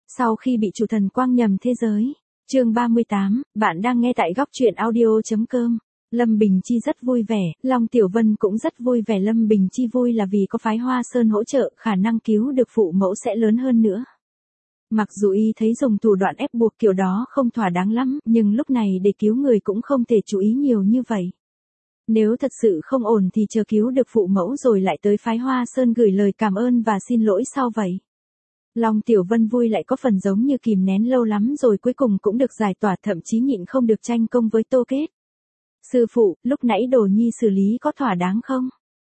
Sau khi bị chủ thần quang nhầm thế giới. Chương 38, bạn đang nghe tại góc truyện audio.com. Lâm Bình Chi rất vui vẻ, Long Tiểu Vân cũng rất vui vẻ. Lâm Bình Chi vui là vì có phái Hoa Sơn hỗ trợ, khả năng cứu được phụ mẫu sẽ lớn hơn nữa. Mặc dù y thấy dùng thủ đoạn ép buộc kiểu đó không thỏa đáng lắm, nhưng lúc này để cứu người cũng không thể chú ý nhiều như vậy. Nếu thật sự không ổn thì chờ cứu được phụ mẫu rồi lại tới phái Hoa Sơn gửi lời cảm ơn và xin lỗi sau vậy. Long Tiểu Vân vui lại có phần giống như kìm nén lâu lắm rồi cuối cùng cũng được giải tỏa, thậm chí nhịn không được tranh công với Tô Kết. Sư phụ, lúc nãy Đồ Nhi xử lý có thỏa đáng không?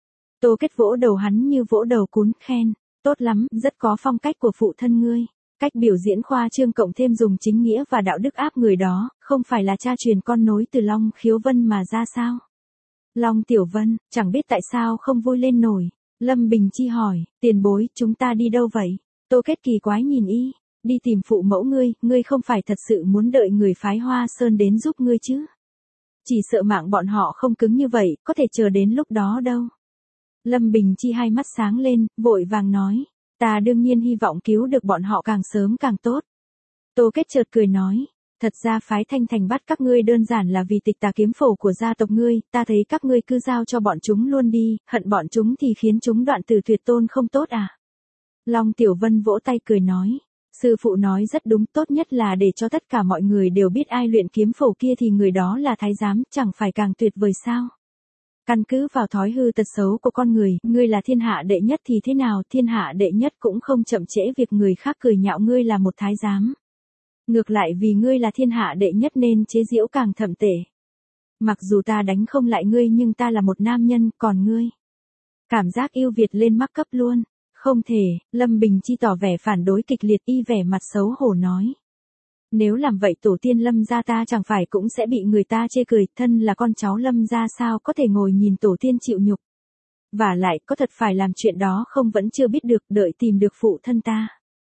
Tô Kết vỗ đầu hắn như vỗ đầu cún, khen, tốt lắm, rất có phong cách của phụ thân ngươi. Cách biểu diễn khoa trương cộng thêm dùng chính nghĩa và đạo đức áp người đó, không phải là cha truyền con nối từ Long Khiếu Vân mà ra sao? Long Tiểu Vân, chẳng biết tại sao không vui lên nổi. Lâm Bình Chi hỏi, tiền bối, chúng ta đi đâu vậy? Tô Kết kỳ quái nhìn y, đi tìm phụ mẫu ngươi không phải thật sự muốn đợi người phái Hoa Sơn đến giúp ngươi chứ? Chỉ sợ mạng bọn họ không cứng như vậy, có thể chờ đến lúc đó đâu. Lâm Bình Chi hai mắt sáng lên, vội vàng nói, ta đương nhiên hy vọng cứu được bọn họ càng sớm càng tốt. Tô Kết chợt cười nói, thật ra phái Thanh Thành bắt các ngươi đơn giản là vì tịch tà kiếm phổ của gia tộc ngươi, ta thấy các ngươi cứ giao cho bọn chúng luôn đi, hận bọn chúng thì khiến chúng đoạn tử tuyệt tôn không tốt à? Long Tiểu Vân vỗ tay cười nói, sư phụ nói rất đúng, tốt nhất là để cho tất cả mọi người đều biết ai luyện kiếm phổ kia thì người đó là thái giám, chẳng phải càng tuyệt vời sao? Căn cứ vào thói hư tật xấu của con người, ngươi là thiên hạ đệ nhất thì thế nào, thiên hạ đệ nhất cũng không chậm trễ việc người khác cười nhạo ngươi là một thái giám. Ngược lại vì ngươi là thiên hạ đệ nhất nên chế giễu càng thậm tệ. Mặc dù ta đánh không lại ngươi nhưng ta là một nam nhân, còn ngươi. Cảm giác yêu Việt lên mắc cấp luôn. Không thể, Lâm Bình Chi tỏ vẻ phản đối kịch liệt, y vẻ mặt xấu hổ nói. Nếu làm vậy tổ tiên Lâm gia ta chẳng phải cũng sẽ bị người ta chê cười, thân là con cháu Lâm gia sao có thể ngồi nhìn tổ tiên chịu nhục. Vả lại có thật phải làm chuyện đó không vẫn chưa biết được, đợi tìm được phụ thân ta.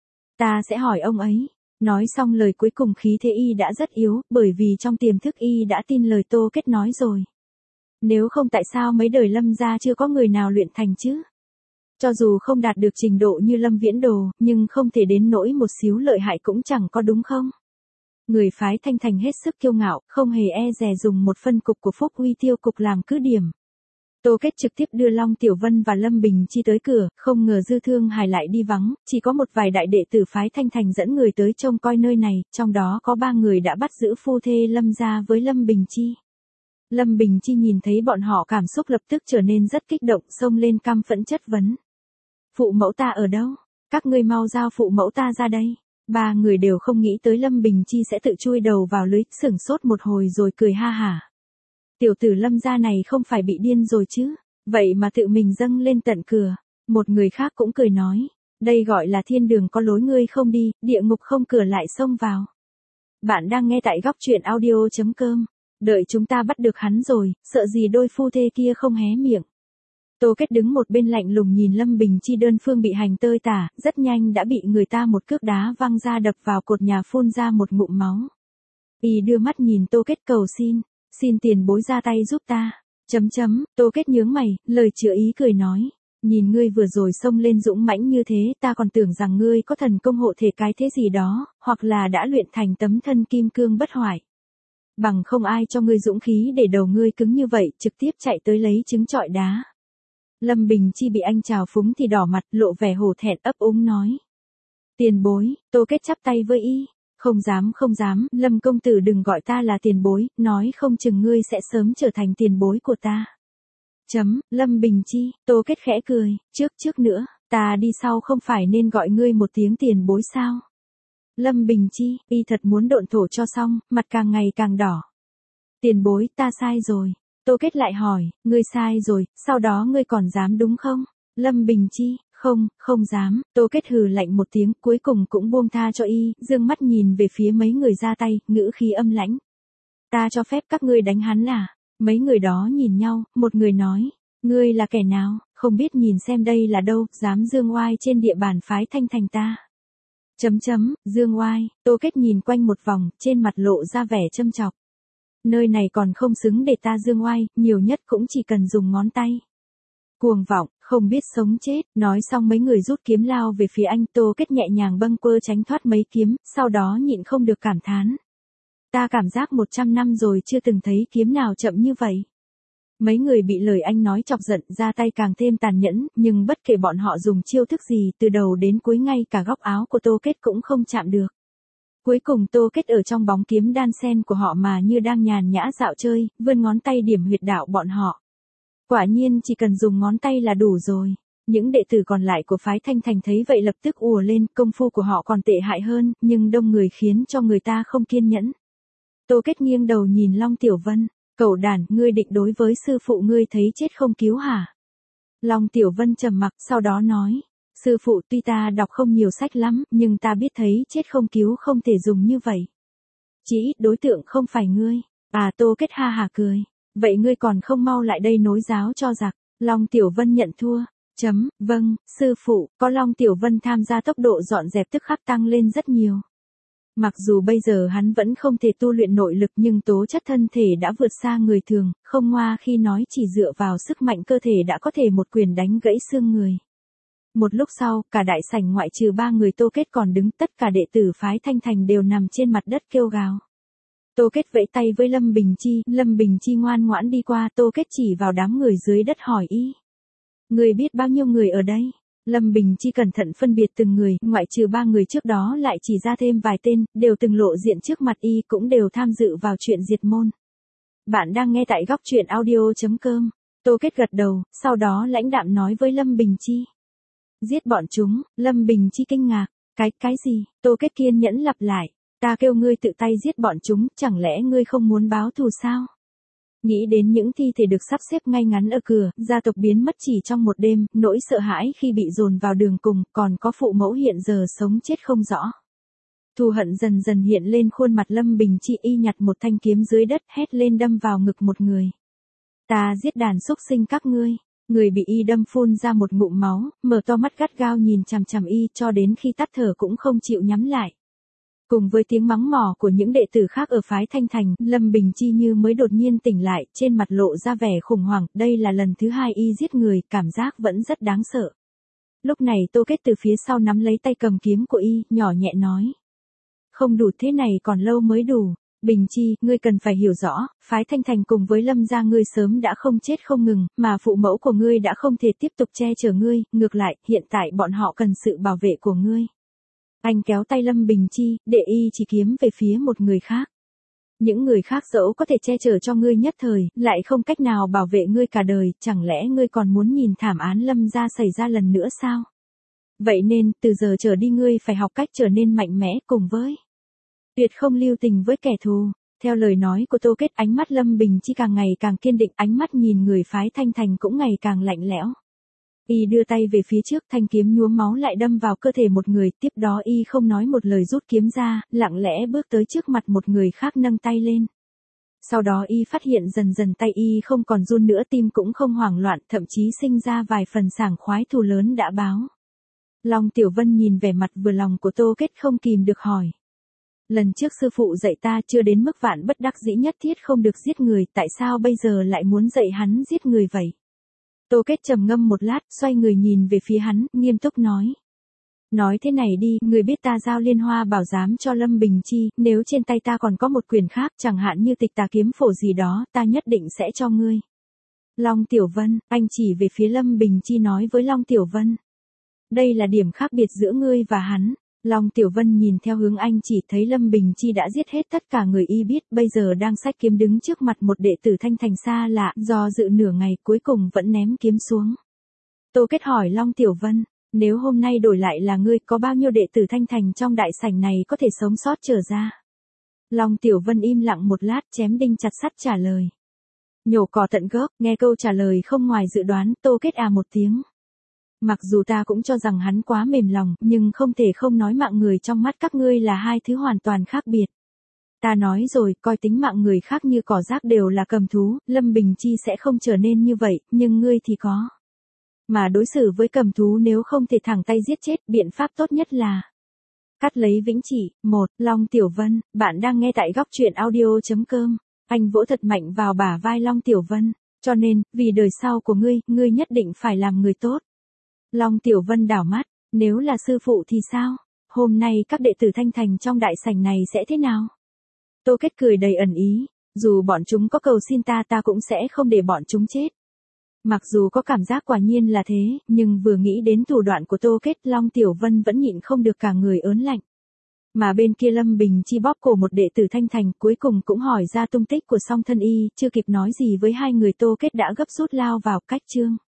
Ta sẽ hỏi ông ấy. Nói xong lời cuối cùng khí thế y đã rất yếu, bởi vì trong tiềm thức y đã tin lời Tô Kết nói rồi. Nếu không tại sao mấy đời Lâm gia chưa có người nào luyện thành chứ? Cho dù không đạt được trình độ như Lâm Viễn Đồ, nhưng không thể đến nỗi một xíu lợi hại cũng chẳng có đúng không? Người phái Thanh Thành hết sức kiêu ngạo, không hề e dè dùng một phân cục của Phúc Uy Tiêu cục làm cứ điểm. Tô Kết trực tiếp đưa Long Tiểu Vân và Lâm Bình Chi tới cửa, không ngờ Dư Thương Hải lại đi vắng, chỉ có một vài đại đệ tử phái Thanh Thành dẫn người tới trông coi nơi này, trong đó có 3 người đã bắt giữ phu thê Lâm gia với Lâm Bình Chi. Lâm Bình Chi nhìn thấy bọn họ cảm xúc lập tức trở nên rất kích động, xông lên căm phẫn chất vấn. Phụ mẫu ta ở đâu? Các ngươi mau giao phụ mẫu ta ra đây. 3 người đều không nghĩ tới Lâm Bình Chi sẽ tự chui đầu vào lưới, sửng sốt một hồi rồi cười ha hả. Tiểu tử Lâm gia này không phải bị điên rồi chứ, vậy mà tự mình dâng lên tận cửa. Một người khác cũng cười nói, đây gọi là thiên đường có lối ngươi không đi, địa ngục không cửa lại xông vào. Bạn đang nghe tại góc truyện audio.com. Đợi chúng ta bắt được hắn rồi, sợ gì đôi phu thê kia không hé miệng. Tô Kết đứng một bên lạnh lùng nhìn Lâm Bình Chi đơn phương bị hành tơi tả, rất nhanh đã bị người ta một cước đá văng ra đập vào cột nhà phun ra một ngụm máu. Y đưa mắt nhìn Tô Kết cầu xin tiền bối ra tay giúp ta. Tô Kết nhướng mày, lời chữa ý cười nói, nhìn ngươi vừa rồi xông lên dũng mãnh như thế, ta còn tưởng rằng ngươi có thần công hộ thể cái thế gì đó, hoặc là đã luyện thành tấm thân kim cương bất hoại. Bằng không ai cho ngươi dũng khí để đầu ngươi cứng như vậy, trực tiếp chạy tới lấy trứng trọi đá. Lâm Bình Chi bị anh chào phúng thì đỏ mặt, lộ vẻ hổ thẹn ấp úng nói. Tiền bối, Tô Kết chắp tay với y. Không dám, Lâm công tử đừng gọi ta là tiền bối, nói không chừng ngươi sẽ sớm trở thành tiền bối của ta. Lâm Bình Chi, Tô Kết khẽ cười, trước nữa, ta đi sau không phải nên gọi ngươi một tiếng tiền bối sao? Lâm Bình Chi, y thật muốn độn thổ cho xong, mặt càng ngày càng đỏ. Tiền bối, ta sai rồi. Tô Kết lại hỏi, ngươi sai rồi, sau đó ngươi còn dám đúng không? Lâm Bình Chi, không dám. Tô Kết hừ lạnh một tiếng, cuối cùng cũng buông tha cho y, dương mắt nhìn về phía mấy người ra tay, ngữ khí âm lãnh. Ta cho phép các ngươi đánh hắn à? Mấy người đó nhìn nhau, một người nói, ngươi là kẻ nào, không biết nhìn xem đây là đâu, dám dương oai trên địa bàn phái Thanh Thành ta. Dương oai, Tô Kết nhìn quanh một vòng, trên mặt lộ ra vẻ châm chọc. Nơi này còn không xứng để ta dương oai, nhiều nhất cũng chỉ cần dùng ngón tay. Cuồng vọng, không biết sống chết, nói xong mấy người rút kiếm lao về phía anh. Tô Kết nhẹ nhàng bâng quơ tránh thoát mấy kiếm, sau đó nhịn không được cảm thán. Ta cảm giác 100 năm rồi chưa từng thấy kiếm nào chậm như vậy. Mấy người bị lời anh nói chọc giận, ra tay càng thêm tàn nhẫn, nhưng bất kể bọn họ dùng chiêu thức gì, từ đầu đến cuối ngay cả góc áo của Tô Kết cũng không chạm được. Cuối cùng Tô Kết ở trong bóng kiếm đan sen của họ mà như đang nhàn nhã dạo chơi, vươn ngón tay điểm huyệt đạo bọn họ. Quả nhiên chỉ cần dùng ngón tay là đủ rồi. Những đệ tử còn lại của phái Thanh Thành thấy vậy lập tức ùa lên, công phu của họ còn tệ hại hơn, nhưng đông người khiến cho người ta không kiên nhẫn. Tô Kết nghiêng đầu nhìn Long Tiểu Vân, cẩu đàn, ngươi định đối với sư phụ ngươi thấy chết không cứu hả? Long Tiểu Vân trầm mặc, sau đó nói, sư phụ tuy ta đọc không nhiều sách lắm, nhưng ta biết thấy chết không cứu không thể dùng như vậy. Chỉ ít đối tượng không phải ngươi. À, Tô Kết ha hả cười. Vậy ngươi còn không mau lại đây nối giáo cho giặc. Long Tiểu Vân nhận thua. Vâng, sư phụ, có Long Tiểu Vân tham gia tốc độ dọn dẹp tức khắc tăng lên rất nhiều. Mặc dù bây giờ hắn vẫn không thể tu luyện nội lực nhưng tố chất thân thể đã vượt xa người thường, không ngoa khi nói chỉ dựa vào sức mạnh cơ thể đã có thể một quyền đánh gãy xương người. Một lúc sau, cả đại sảnh ngoại trừ 3 người Tô Kết còn đứng, tất cả đệ tử phái Thanh Thành đều nằm trên mặt đất kêu gào. Tô Kết vẫy tay với Lâm Bình Chi ngoan ngoãn đi qua. Tô Kết chỉ vào đám người dưới đất hỏi y. Người biết bao nhiêu người ở đây? Lâm Bình Chi cẩn thận phân biệt từng người, ngoại trừ 3 người trước đó lại chỉ ra thêm vài tên, đều từng lộ diện trước mặt y, cũng đều tham dự vào chuyện diệt môn. Bạn đang nghe tại góc audio.com. Tô Kết gật đầu, sau đó lãnh đạm nói với Lâm Bình Chi. Giết bọn chúng. Lâm Bình Chi kinh ngạc. Cái gì? Tô Kết kiên nhẫn lặp lại. Ta kêu ngươi tự tay giết bọn chúng, chẳng lẽ ngươi không muốn báo thù sao? Nghĩ đến những thi thể được sắp xếp ngay ngắn ở cửa, gia tộc biến mất chỉ trong một đêm, nỗi sợ hãi khi bị dồn vào đường cùng, còn có phụ mẫu hiện giờ sống chết không rõ. Thù hận dần dần hiện lên khuôn mặt Lâm Bình Chi, y nhặt một thanh kiếm dưới đất, hét lên đâm vào ngực một người. Ta giết đàn xúc sinh các ngươi. Người bị y đâm phun ra một ngụm máu, mở to mắt gắt gao nhìn chằm chằm y cho đến khi tắt thở cũng không chịu nhắm lại. Cùng với tiếng mắng mỏ của những đệ tử khác ở phái Thanh Thành, Lâm Bình Chi như mới đột nhiên tỉnh lại, trên mặt lộ ra vẻ khủng hoảng, đây là lần thứ 2 y giết người, cảm giác vẫn rất đáng sợ. Lúc này Tô Kết từ phía sau nắm lấy tay cầm kiếm của y, nhỏ nhẹ nói. Không đủ, thế này còn lâu mới đủ. Bình Chi, ngươi cần phải hiểu rõ, phái Thanh Thành cùng với Lâm gia ngươi sớm đã không chết không ngừng, mà phụ mẫu của ngươi đã không thể tiếp tục che chở ngươi, ngược lại, hiện tại bọn họ cần sự bảo vệ của ngươi. Anh kéo tay Lâm Bình Chi, để y chỉ kiếm về phía một người khác. Những người khác dẫu có thể che chở cho ngươi nhất thời, lại không cách nào bảo vệ ngươi cả đời, chẳng lẽ ngươi còn muốn nhìn thảm án Lâm gia xảy ra lần nữa sao? Vậy nên, từ giờ trở đi ngươi phải học cách trở nên mạnh mẽ cùng với tuyệt không lưu tình với kẻ thù. Theo lời nói của Tô Kết, ánh mắt Lâm Bình Chi càng ngày càng kiên định, ánh mắt nhìn người phái Thanh Thành cũng ngày càng lạnh lẽo. Y đưa tay về phía trước, thanh kiếm nhuốm máu lại đâm vào cơ thể một người, tiếp đó y không nói một lời rút kiếm ra, lặng lẽ bước tới trước mặt một người khác nâng tay lên. Sau đó y phát hiện dần dần tay y không còn run nữa, tim cũng không hoảng loạn, thậm chí sinh ra vài phần sảng khoái, thù lớn đã báo. Long Tiểu Vân nhìn vẻ mặt vừa lòng của Tô Kết không kìm được hỏi. Lần trước sư phụ dạy ta chưa đến mức vạn bất đắc dĩ nhất thiết không được giết người, tại sao bây giờ lại muốn dạy hắn giết người vậy? Tô Kết trầm ngâm một lát, xoay người nhìn về phía hắn, nghiêm túc nói. Nói thế này đi, người biết ta giao Liên Hoa bảo giám cho Lâm Bình Chi, nếu trên tay ta còn có một quyền khác, chẳng hạn như tịch tà kiếm phổ gì đó, ta nhất định sẽ cho ngươi. Long Tiểu Vân, anh chỉ về phía Lâm Bình Chi nói với Long Tiểu Vân. Đây là điểm khác biệt giữa ngươi và hắn. Long Tiểu Vân nhìn theo hướng anh chỉ, thấy Lâm Bình Chi đã giết hết tất cả người y biết, bây giờ đang xách kiếm đứng trước mặt một đệ tử Thanh Thành xa lạ, do dự nửa ngày cuối cùng vẫn ném kiếm xuống. Tô Kết hỏi Long Tiểu Vân, nếu hôm nay đổi lại là ngươi, có bao nhiêu đệ tử Thanh Thành trong đại sảnh này có thể sống sót trở ra? Long Tiểu Vân im lặng một lát, chém đinh chặt sắt trả lời. Nhổ cỏ tận gốc. Nghe câu trả lời không ngoài dự đoán, Tô Kết à một tiếng. Mặc dù ta cũng cho rằng hắn quá mềm lòng, nhưng không thể không nói mạng người trong mắt các ngươi là hai thứ hoàn toàn khác biệt. Ta nói rồi, coi tính mạng người khác như cỏ rác đều là cầm thú, Lâm Bình Chi sẽ không trở nên như vậy, nhưng ngươi thì có. Mà đối xử với cầm thú nếu không thể thẳng tay giết chết, biện pháp tốt nhất là cắt lấy vĩnh chỉ. Long Tiểu Vân, bạn đang nghe tại góc audio.com. Anh vỗ thật mạnh vào bả vai Long Tiểu Vân. Cho nên, vì đời sau của ngươi nhất định phải làm người tốt. Long Tiểu Vân đảo mắt, nếu là sư phụ thì sao? Hôm nay các đệ tử Thanh Thành trong đại sảnh này sẽ thế nào? Tô Kết cười đầy ẩn ý, dù bọn chúng có cầu xin ta cũng sẽ không để bọn chúng chết. Mặc dù có cảm giác quả nhiên là thế, nhưng vừa nghĩ đến thủ đoạn của Tô Kết, Long Tiểu Vân vẫn nhịn không được cả người ớn lạnh. Mà bên kia Lâm Bình Chi bóp cổ một đệ tử Thanh Thành, cuối cùng cũng hỏi ra tung tích của Song Thân Y, chưa kịp nói gì với hai người Tô Kết đã gấp rút lao vào cách chương.